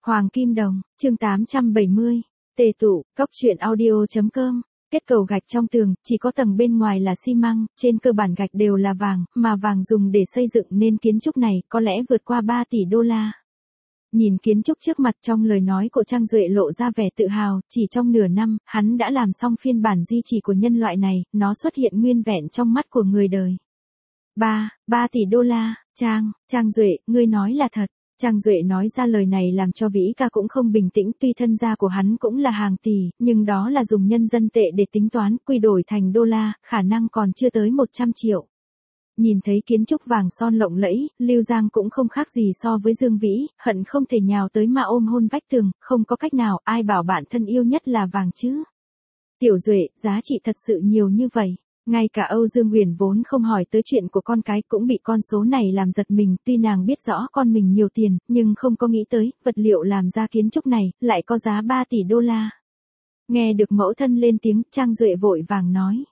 Hoàng Kim Đồng, chương 870, tề tụ, cốc truyện audio.com. Kết cầu gạch trong tường, chỉ có tầng bên ngoài là xi măng, trên cơ bản gạch đều là vàng, mà vàng dùng để xây dựng nên kiến trúc này có lẽ vượt qua 3 tỷ đô la. Nhìn kiến trúc trước mặt, trong lời nói của Trang Duệ lộ ra vẻ tự hào, chỉ trong nửa năm, hắn đã làm xong phiên bản di chỉ của nhân loại này, nó xuất hiện nguyên vẹn trong mắt của người đời. 3 tỷ đô la, Trang Duệ, ngươi nói là thật. Trang Duệ nói ra lời này làm cho Vĩ Ca cũng không bình tĩnh, tuy thân gia của hắn cũng là hàng tỷ, nhưng đó là dùng nhân dân tệ để tính toán, quy đổi thành đô la, khả năng còn chưa tới 100 triệu. Nhìn thấy kiến trúc vàng son lộng lẫy, Lưu Giang cũng không khác gì so với Dương Vĩ, hận không thể nhào tới mà ôm hôn vách tường, không có cách nào, ai bảo bạn thân yêu nhất là vàng chứ. Tiểu Duệ, giá trị thật sự nhiều như vậy. Ngay cả Âu Dương Huyền vốn không hỏi tới chuyện của con cái cũng bị con số này làm giật mình, tuy nàng biết rõ con mình nhiều tiền, nhưng không có nghĩ tới, vật liệu làm ra kiến trúc này, lại có giá 3 tỷ đô la. Nghe được mẫu thân lên tiếng, Trang Duệ vội vàng nói.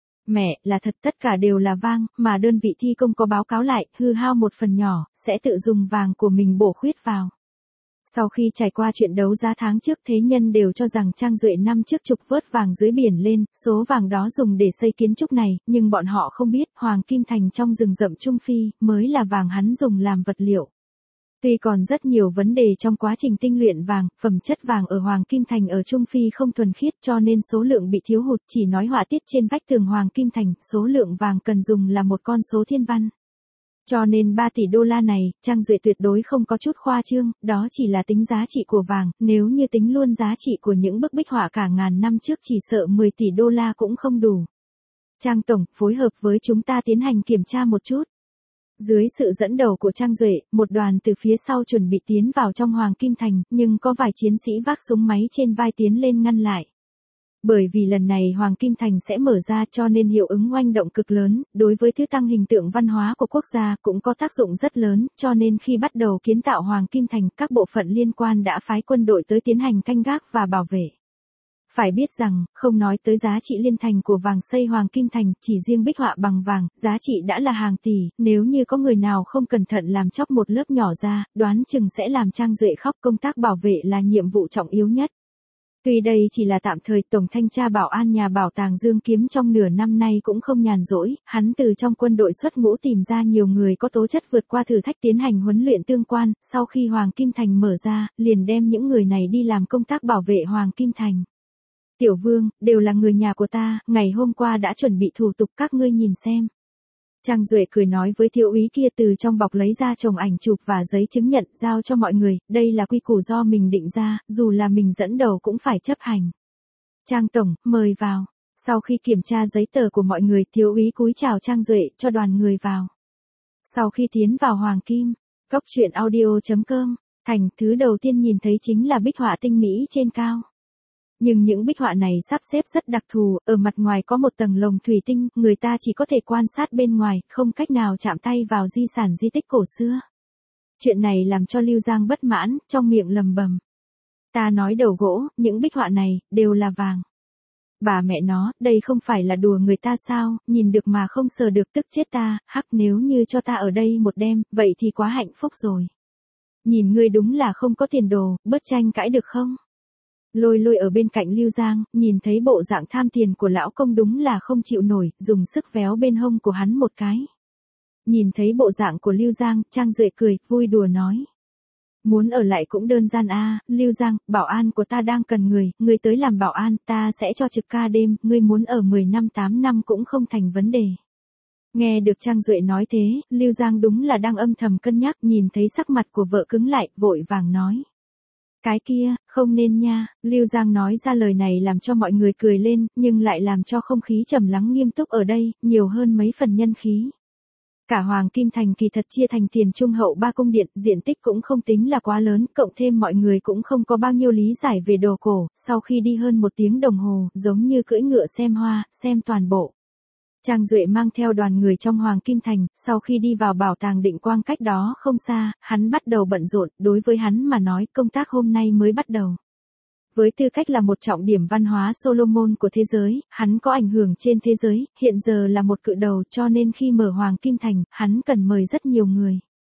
Mẹ, là thật, tất cả đều là vàng, mà đơn vị thi công có báo cáo lại, hư hao một phần nhỏ, sẽ tự dùng vàng của mình bổ khuyết vào. Sau khi trải qua chuyện đấu giá tháng trước, thế nhân đều cho rằng Trang Duệ năm trước trục vớt vàng dưới biển lên, số vàng đó dùng để xây kiến trúc này, nhưng bọn họ không biết, Hoàng Kim Thành trong rừng rậm Trung Phi, mới là vàng hắn dùng làm vật liệu. Tuy còn rất nhiều vấn đề trong quá trình tinh luyện vàng, phẩm chất vàng ở Hoàng Kim Thành ở Trung Phi không thuần khiết cho nên số lượng bị thiếu hụt, chỉ nói họa tiết trên vách tường Hoàng Kim Thành, số lượng vàng cần dùng là một con số thiên văn. Cho nên 3 tỷ đô la này, Trang Duệ tuyệt đối không có chút khoa trương, đó chỉ là tính giá trị của vàng, nếu như tính luôn giá trị của những bức bích họa cả ngàn năm trước chỉ sợ 10 tỷ đô la cũng không đủ. Trang Tổng, phối hợp với chúng ta tiến hành kiểm tra một chút. Dưới sự dẫn đầu của Trang Duệ, một đoàn từ phía sau chuẩn bị tiến vào trong Hoàng Kim Thành, nhưng có vài chiến sĩ vác súng máy trên vai tiến lên ngăn lại. Bởi vì lần này Hoàng Kim Thành sẽ mở ra cho nên hiệu ứng oanh động cực lớn, đối với thứ tăng hình tượng văn hóa của quốc gia cũng có tác dụng rất lớn, cho nên khi bắt đầu kiến tạo Hoàng Kim Thành, các bộ phận liên quan đã phái quân đội tới tiến hành canh gác và bảo vệ. Phải biết rằng, không nói tới giá trị liên thành của vàng xây Hoàng Kim Thành, chỉ riêng bích họa bằng vàng, giá trị đã là hàng tỷ, nếu như có người nào không cẩn thận làm chóc một lớp nhỏ ra, đoán chừng sẽ làm Trang Duệ khóc. Công tác bảo vệ là nhiệm vụ trọng yếu nhất. Tuy đây chỉ là tạm thời, Tổng thanh tra bảo an nhà bảo tàng Dương Kiếm trong nửa năm nay cũng không nhàn rỗi, hắn từ trong quân đội xuất ngũ tìm ra nhiều người có tố chất vượt qua thử thách tiến hành huấn luyện tương quan, sau khi Hoàng Kim Thành mở ra, liền đem những người này đi làm công tác bảo vệ Hoàng Kim Thành. Tiểu Vương, đều là người nhà của ta, ngày hôm qua đã chuẩn bị thủ tục, các ngươi nhìn xem. Trang Duệ cười nói với thiếu úy kia, từ trong bọc lấy ra chồng ảnh chụp và giấy chứng nhận, giao cho mọi người, đây là quy củ do mình định ra, dù là mình dẫn đầu cũng phải chấp hành. Trang Tổng, mời vào. Sau khi kiểm tra giấy tờ của mọi người, thiếu úy cúi chào Trang Duệ, cho đoàn người vào. Sau khi tiến vào Hoàng Kim, cốc truyện audio.com, Thành, thứ đầu tiên nhìn thấy chính là bích họa tinh mỹ trên cao. Nhưng những bích họa này sắp xếp rất đặc thù, ở mặt ngoài có một tầng lồng thủy tinh, người ta chỉ có thể quan sát bên ngoài, không cách nào chạm tay vào di sản di tích cổ xưa. Chuyện này làm cho Lưu Giang bất mãn, trong miệng lầm bầm. Ta nói đầu gỗ, những bích họa này, đều là vàng. Bà mẹ nó, đây không phải là đùa người ta sao, nhìn được mà không sờ được, tức chết ta, hắc, nếu như cho ta ở đây một đêm, vậy thì quá hạnh phúc rồi. Nhìn ngươi đúng là không có tiền đồ, bớt tranh cãi được không? Lôi Lôi ở bên cạnh Lưu Giang, nhìn thấy bộ dạng tham tiền của lão công đúng là không chịu nổi, dùng sức véo bên hông của hắn một cái. Nhìn thấy bộ dạng của Lưu Giang, Trang Duệ cười, vui đùa nói. Muốn ở lại cũng đơn giản a, Lưu Giang, bảo an của ta đang cần người tới làm bảo an, ta sẽ cho trực ca đêm, ngươi muốn ở 10 năm 8 năm cũng không thành vấn đề. Nghe được Trang Duệ nói thế, Lưu Giang đúng là đang âm thầm cân nhắc, nhìn thấy sắc mặt của vợ cứng lại, vội vàng nói. Cái kia, không nên nha. Lưu Giang nói ra lời này làm cho mọi người cười lên, nhưng lại làm cho không khí trầm lắng nghiêm túc ở đây, nhiều hơn mấy phần nhân khí. Cả Hoàng Kim Thành kỳ thật chia thành tiền trung hậu 3 cung điện, diện tích cũng không tính là quá lớn, cộng thêm mọi người cũng không có bao nhiêu lý giải về đồ cổ, sau khi đi hơn 1 tiếng đồng hồ, giống như cưỡi ngựa xem hoa, xem toàn bộ. Trang Duệ mang theo đoàn người trong Hoàng Kim Thành, sau khi đi vào bảo tàng Định Quang cách đó không xa, hắn bắt đầu bận rộn, đối với hắn mà nói, công tác hôm nay mới bắt đầu. Với tư cách là một trọng điểm văn hóa Solomon của thế giới, hắn có ảnh hưởng trên thế giới, hiện giờ là một cự đầu cho nên khi mở Hoàng Kim Thành, hắn cần mời rất nhiều người.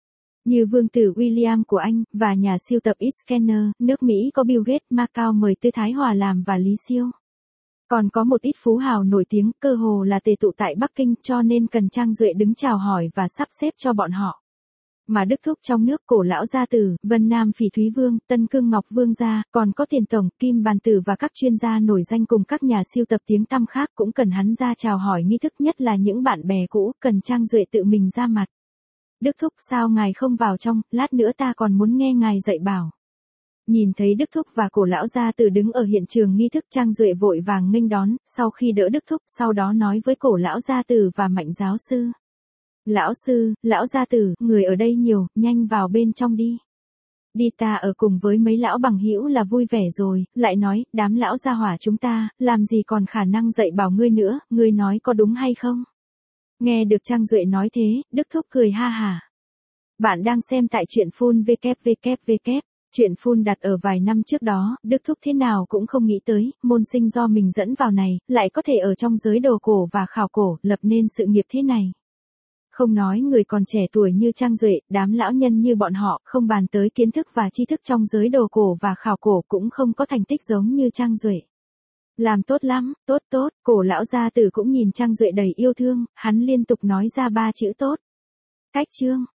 Như vương tử William của Anh, và nhà siêu tập Scanner, nước Mỹ có Bill Gates, Macau mời Tư Thái Hòa làm và Lý Siêu. Còn có một ít phú hào nổi tiếng, cơ hồ là tề tụ tại Bắc Kinh, cho nên cần Trang Duệ đứng chào hỏi và sắp xếp cho bọn họ. Mà Đức Thúc trong nước, Cổ Lão Gia Tử, Vân Nam Phỉ Thúy Vương, Tân Cương Ngọc Vương gia, còn có Tiền Tổng, Kim Bàn Tử và các chuyên gia nổi danh cùng các nhà siêu tập tiếng tăm khác cũng cần hắn ra chào hỏi nghi thức, nhất là những bạn bè cũ, cần Trang Duệ tự mình ra mặt. Đức Thúc, sao ngài không vào trong, lát nữa ta còn muốn nghe ngài dạy bảo. Nhìn thấy Đức Thúc và Cổ Lão Gia Tử đứng ở hiện trường nghi thức, Trang Duệ vội vàng nghênh đón, sau khi đỡ Đức Thúc, sau đó nói với Cổ Lão Gia Tử và Mạnh giáo sư. Lão sư, Lão Gia Tử, người ở đây nhiều, nhanh vào bên trong đi. Đi, ta ở cùng với mấy lão bằng hữu là vui vẻ rồi, lại nói, đám lão gia hỏa chúng ta, làm gì còn khả năng dạy bảo ngươi nữa, ngươi nói có đúng hay không? Nghe được Trang Duệ nói thế, Đức Thúc cười ha hả. Bạn đang xem tại truyện Phun www. Chuyện Phun đặt ở vài năm trước đó, Đức Thúc thế nào cũng không nghĩ tới, môn sinh do mình dẫn vào này, lại có thể ở trong giới đồ cổ và khảo cổ, lập nên sự nghiệp thế này. Không nói người còn trẻ tuổi như Trang Duệ, đám lão nhân như bọn họ, không bàn tới kiến thức và tri thức trong giới đồ cổ và khảo cổ cũng không có thành tích giống như Trang Duệ. Làm tốt lắm, tốt tốt, Cổ Lão Gia Tử cũng nhìn Trang Duệ đầy yêu thương, hắn liên tục nói ra 3 chữ tốt. Cách chương.